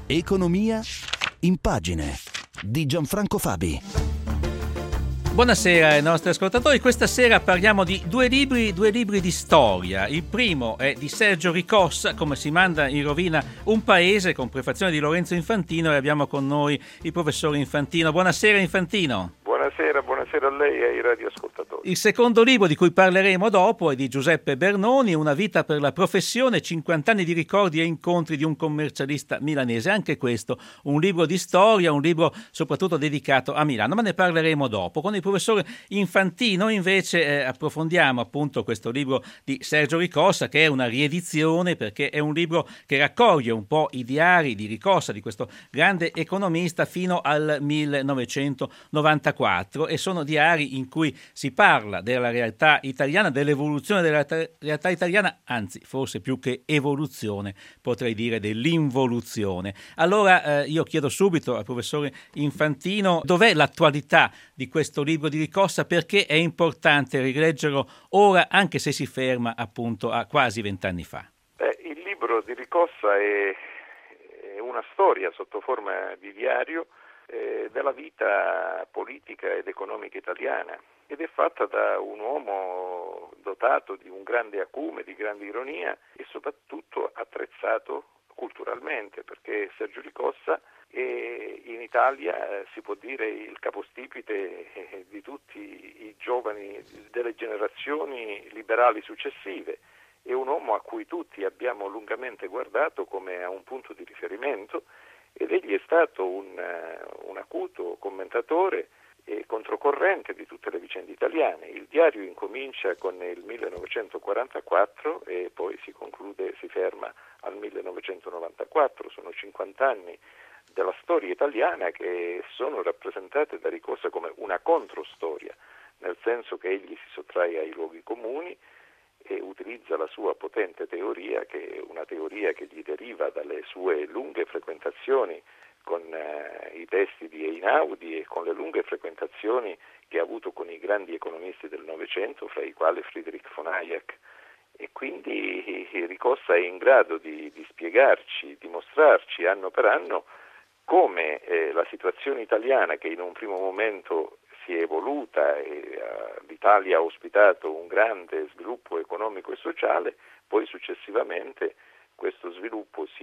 Economia in pagine di Gianfranco Fabi. Buonasera ai nostri ascoltatori. Questa sera parliamo di due libri di storia. Il primo è di Sergio Ricossa, Come si manda in rovina un paese, con prefazione di Lorenzo Infantino, e abbiamo con noi il professore Infantino. Buonasera Infantino. Buonasera a lei e ai radioascoltatori. Il secondo libro di cui parleremo dopo è di Giuseppe Bernoni, Una vita per la professione, 50 anni di ricordi e incontri di un commercialista milanese. Anche questo un libro di storia, un libro soprattutto dedicato a Milano, ma ne parleremo dopo. Con il professore Infantino invece approfondiamo appunto questo libro di Sergio Ricossa, che è una riedizione perché è un libro che raccoglie un po' i diari di Ricossa, di questo grande economista, fino al 1994, e sono diari in cui si parla della realtà italiana, dell'evoluzione della realtà italiana, anzi forse più che evoluzione potrei dire dell'involuzione. Allora io chiedo subito al professore Infantino dov'è l'attualità di questo libro di Ricossa, perché è importante rileggerlo ora anche se si ferma appunto a quasi 20 anni fa. Il libro di Ricossa è una storia sotto forma di diario della vita politica ed economica italiana, ed è fatta da un uomo dotato di un grande acume, di grande ironia e soprattutto attrezzato culturalmente, perché Sergio Ricossa è in Italia, si può dire, il capostipite di tutti i giovani delle generazioni liberali successive. È un uomo a cui tutti abbiamo lungamente guardato come a un punto di riferimento, ed egli è stato un acuto commentatore e controcorrente di tutte le vicende italiane. Il diario incomincia con il 1944 e poi si conclude, si ferma al 1994. Sono 50 anni della storia italiana che sono rappresentate da Ricossa come una controstoria, nel senso che egli si sottrae ai luoghi comuni e utilizza la sua potente teoria, che è una teoria che gli deriva dalle sue lunghe frequentazioni con i testi di Einaudi e con le lunghe frequentazioni che ha avuto con i grandi economisti del Novecento, fra i quali Friedrich von Hayek. E quindi Ricossa è in grado di spiegarci, di mostrarci anno per anno come la situazione italiana, che in un primo momento si è evoluta e l'Italia ha ospitato un grande sviluppo economico e sociale, poi successivamente questo sviluppo si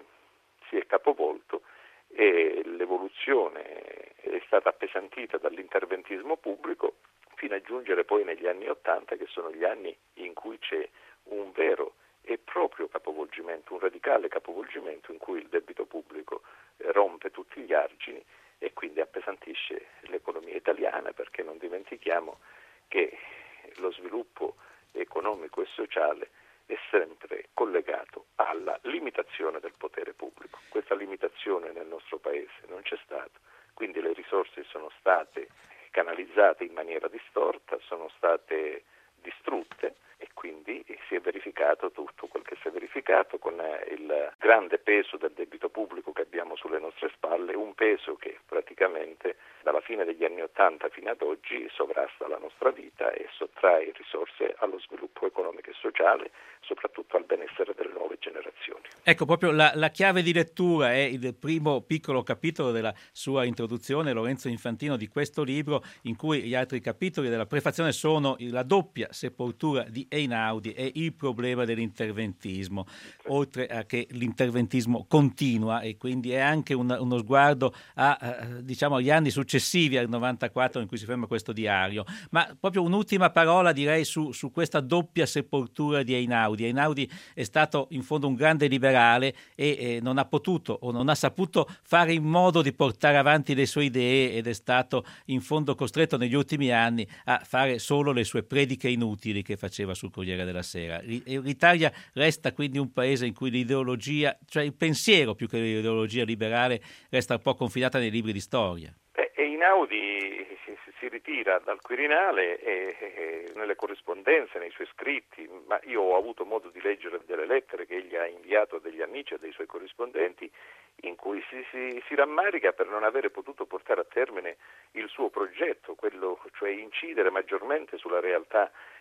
è capovolto e l'evoluzione è stata appesantita dall'interventismo pubblico, fino a giungere poi negli anni '80, che sono gli anni in cui c'è un vero e proprio capovolgimento, un radicale capovolgimento, in cui il debito pubblico rompe tutti gli argini e quindi appesantisce l'economia italiana, perché non dimentichiamo che lo sviluppo economico e sociale è sempre collegato alla limitazione del potere pubblico. Questa limitazione nel nostro paese non c'è stata, quindi le risorse sono state canalizzate in maniera distorta, sono state distrutte, e quindi si è verificato tutto quel che si è verificato, con il grande peso del debito pubblico che abbiamo sulle nostre spalle, un peso che praticamente dalla fine degli anni '80 fino ad oggi sovrasta la nostra vita e sottrae risorse allo sviluppo economico e sociale, soprattutto al benessere delle nuove generazioni. Ecco, proprio la chiave di lettura è il primo piccolo capitolo della sua introduzione, Lorenzo Infantino, di questo libro, in cui gli altri capitoli della prefazione sono la doppia sepoltura di Einaudi e il problema dell'interventismo, oltre a che l'interventismo continua, e quindi è anche uno sguardo agli anni successivi al 94 in cui si ferma questo diario. Ma proprio un'ultima parola direi su questa doppia sepoltura di Einaudi. Einaudi è stato in fondo un grande liberale e non ha potuto o non ha saputo fare in modo di portare avanti le sue idee, ed è stato in fondo costretto negli ultimi anni a fare solo le sue prediche inutili che faceva sul Corriere della Sera. L'Italia resta quindi un paese in cui l'ideologia, cioè il pensiero più che l'ideologia liberale, resta un po' confinata nei libri di storia. Einaudi si ritira dal Quirinale e nelle corrispondenze, nei suoi scritti, ma io ho avuto modo di leggere delle lettere che egli ha inviato a degli amici e dei suoi corrispondenti, in cui si rammarica per non avere potuto portare a termine il suo progetto, quello cioè incidere maggiormente sulla realtà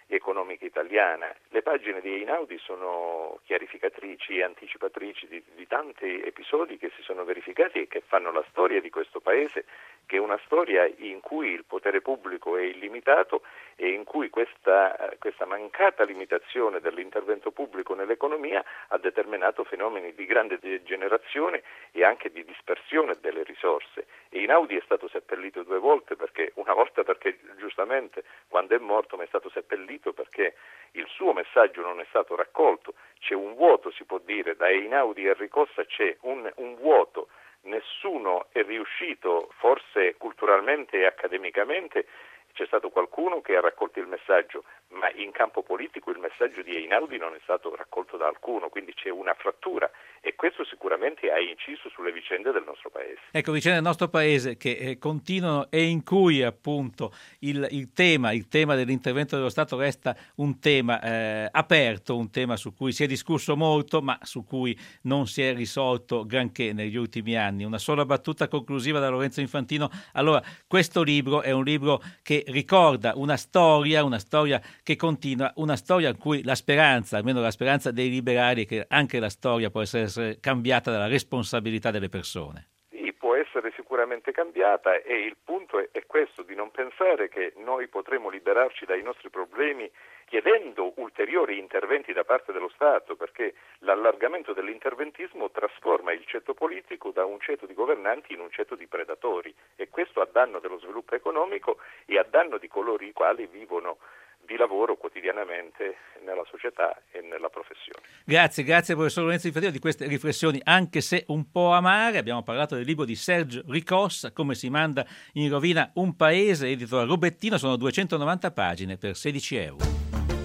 economica italiana. Le pagine di Einaudi sono chiarificatrici e anticipatrici di tanti episodi che si sono verificati e che fanno la storia di questo Paese, che è una storia in cui il potere pubblico è illimitato e in cui questa mancata limitazione dell'intervento pubblico nell'economia ha determinato fenomeni di grande degenerazione e anche di dispersione delle risorse. E Einaudi è stato seppellito 2 volte, una volta perché giustamente quando è morto, ma è stato seppellito perché il suo messaggio non è stato raccolto. C'è un vuoto, si può dire, da Einaudi a Ricossa c'è un vuoto. Nessuno è riuscito, forse culturalmente e accademicamente, c'è stato qualcuno che ha raccolto il messaggio, ma in campo politico il messaggio di Einaudi non è stato raccolto da alcuno, quindi c'è una frattura e questo sicuramente ha inciso sulle vicende del nostro Paese. Ecco, vicende del nostro Paese che continuano e in cui appunto il tema dell'intervento dello Stato resta un tema aperto, un tema su cui si è discusso molto, ma su cui non si è risolto granché negli ultimi anni. Una sola battuta conclusiva da Lorenzo Infantino. Allora, questo libro è un libro che ricorda una storia che continua, una storia in cui la speranza, almeno la speranza dei liberali, è che anche la storia può essere cambiata dalla responsabilità delle persone. Sì, può essere sicuramente cambiata e il punto è questo, di non pensare che noi potremo liberarci dai nostri problemi chiedendo ulteriori interventi da parte dello Stato, perché l'allargamento dell'interventismo trasforma il ceto politico da un ceto di governanti in un ceto di predatori e questo a danno dello sviluppo economico e a danno di coloro i quali vivono di lavoro quotidianamente nella società e nella professione. Grazie professor Lorenzo Infantino di queste riflessioni, anche se un po' amare. Abbiamo parlato del libro di Sergio Ricossa, Come si manda in rovina un paese, edito da Rubettino. Sono 290 pagine per €16.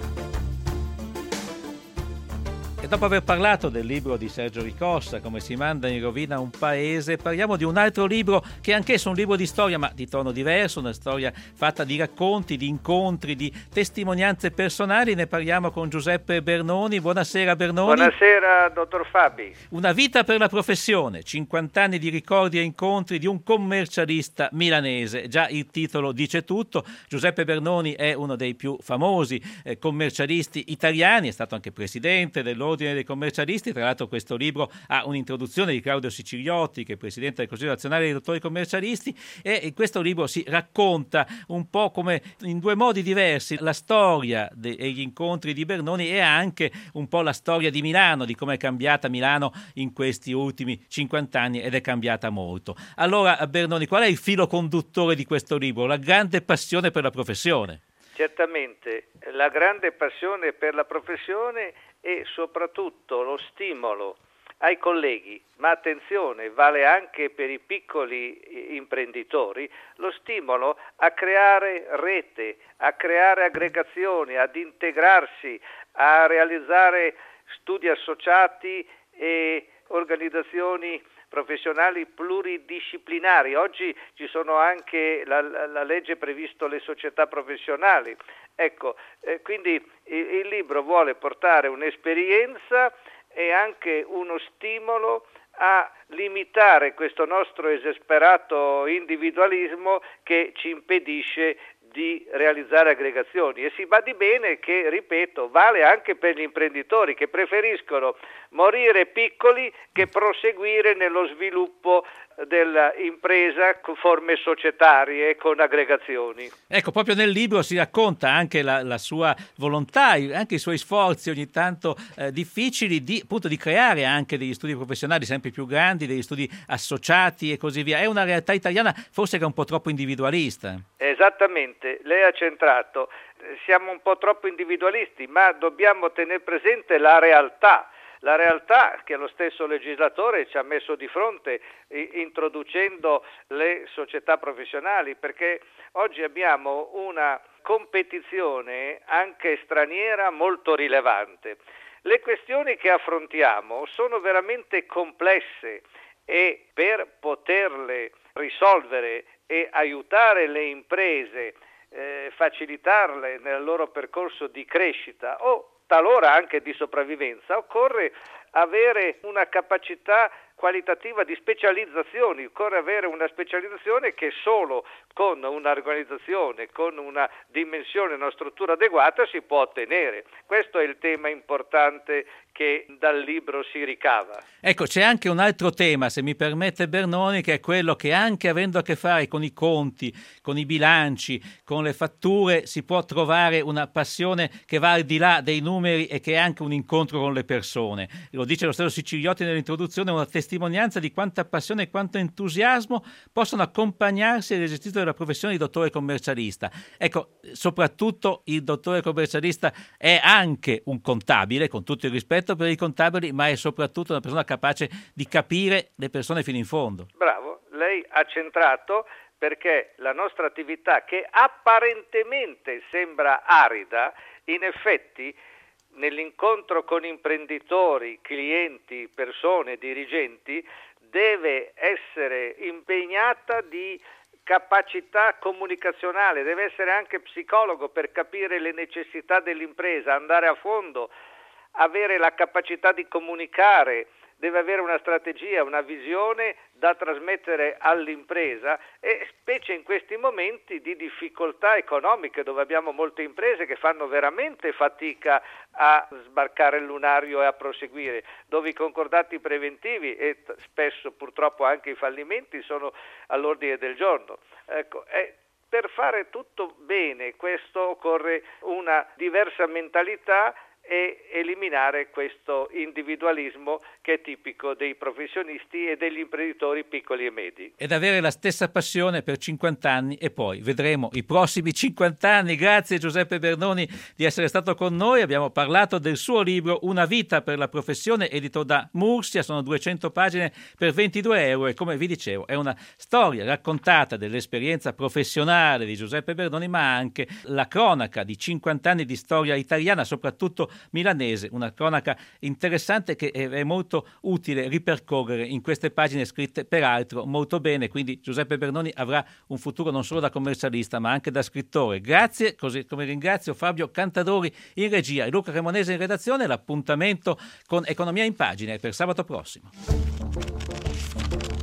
E dopo aver parlato del libro di Sergio Ricossa, Come si manda in rovina un paese, parliamo di un altro libro che è anch'esso un libro di storia, ma di tono diverso, una storia fatta di racconti, di incontri, di testimonianze personali. Ne parliamo con Giuseppe Bernoni. Buonasera Bernoni. Buonasera dottor Fabi. Una vita per la professione, 50 anni di ricordi e incontri di un commercialista milanese. Già il titolo dice tutto. Giuseppe Bernoni è uno dei più famosi commercialisti italiani, è stato anche presidente dell'Ordine dei commercialisti. Tra l'altro questo libro ha un'introduzione di Claudio Siciliotti, che è presidente del Consiglio nazionale dei dottori commercialisti, e in questo libro si racconta un po' come in 2 modi diversi la storia e gli incontri di Bernoni e anche un po' la storia di Milano, di come è cambiata Milano in questi ultimi 50 anni, ed è cambiata molto. Allora Bernoni, qual è il filo conduttore di questo libro? La grande passione per la professione. Certamente, la grande passione per la professione e soprattutto lo stimolo ai colleghi, ma attenzione, vale anche per i piccoli imprenditori, lo stimolo a creare rete, a creare aggregazioni, ad integrarsi, a realizzare studi associati e organizzazioni professionali pluridisciplinari. Oggi ci sono anche la legge previsto le società professionali. Ecco, quindi il libro vuole portare un'esperienza e anche uno stimolo a limitare questo nostro esasperato individualismo che ci impedisce di realizzare aggregazioni. E si badi bene che, ripeto, vale anche per gli imprenditori che preferiscono morire piccoli che proseguire nello sviluppo dell'impresa con forme societarie, con aggregazioni. Ecco, proprio nel libro si racconta anche la sua volontà, anche i suoi sforzi ogni tanto difficili di creare anche degli studi professionali sempre più grandi, degli studi associati e così via. È una realtà italiana forse che è un po' troppo individualista. Esattamente, lei ha centrato. Siamo un po' troppo individualisti, ma dobbiamo tenere presente la realtà che lo stesso legislatore ci ha messo di fronte introducendo le società professionali, perché oggi abbiamo una competizione anche straniera molto rilevante. Le questioni che affrontiamo sono veramente complesse e per poterle risolvere e aiutare le imprese, facilitarle nel loro percorso di crescita o talora anche di sopravvivenza, occorre avere una capacità qualitativa di specializzazioni, occorre avere una specializzazione che solo con un'organizzazione, con una dimensione, una struttura adeguata si può ottenere. Questo è il tema importante che dal libro si ricava. Ecco, c'è anche un altro tema, se mi permette Bernoni, che è quello che anche avendo a che fare con i conti, con i bilanci, con le fatture, si può trovare una passione che va al di là dei numeri e che è anche un incontro con le persone. Lo dice lo stesso Siciliotti nell'introduzione, una testimonianza di quanta passione e quanto entusiasmo possono accompagnarsi all'esercizio della professione di dottore commercialista. Ecco, soprattutto il dottore commercialista è anche un contabile, con tutto il rispetto per i contabili, ma è soprattutto una persona capace di capire le persone fino in fondo. Bravo, lei ha centrato, perché la nostra attività, che apparentemente sembra arida, in effetti nell'incontro con imprenditori, clienti, persone, dirigenti, deve essere impegnata di capacità comunicazionale, deve essere anche psicologo per capire le necessità dell'impresa, andare a fondo, avere la capacità di comunicare, deve avere una strategia, una visione da trasmettere all'impresa, e specie in questi momenti di difficoltà economiche, dove abbiamo molte imprese che fanno veramente fatica a sbarcare il lunario e a proseguire, dove i concordati preventivi e spesso purtroppo anche i fallimenti sono all'ordine del giorno. Ecco, per fare tutto bene questo occorre una diversa mentalità e eliminare questo individualismo che è tipico dei professionisti e degli imprenditori piccoli e medi. Ed avere la stessa passione per 50 anni e poi vedremo i prossimi 50 anni. Grazie Giuseppe Bernoni di essere stato con noi. Abbiamo parlato del suo libro Una vita per la professione, edito da Mursia. Sono 200 pagine per 22 euro e, come vi dicevo, è una storia raccontata dell'esperienza professionale di Giuseppe Bernoni, ma anche la cronaca di 50 anni di storia italiana, soprattutto milanese, una cronaca interessante che è molto utile ripercorrere in queste pagine scritte peraltro molto bene. Quindi Giuseppe Bernoni avrà un futuro non solo da commercialista ma anche da scrittore. Grazie, così come ringrazio Fabio Cantadori in regia e Luca Cremonese in redazione. L'appuntamento con Economia in Pagine è per sabato prossimo.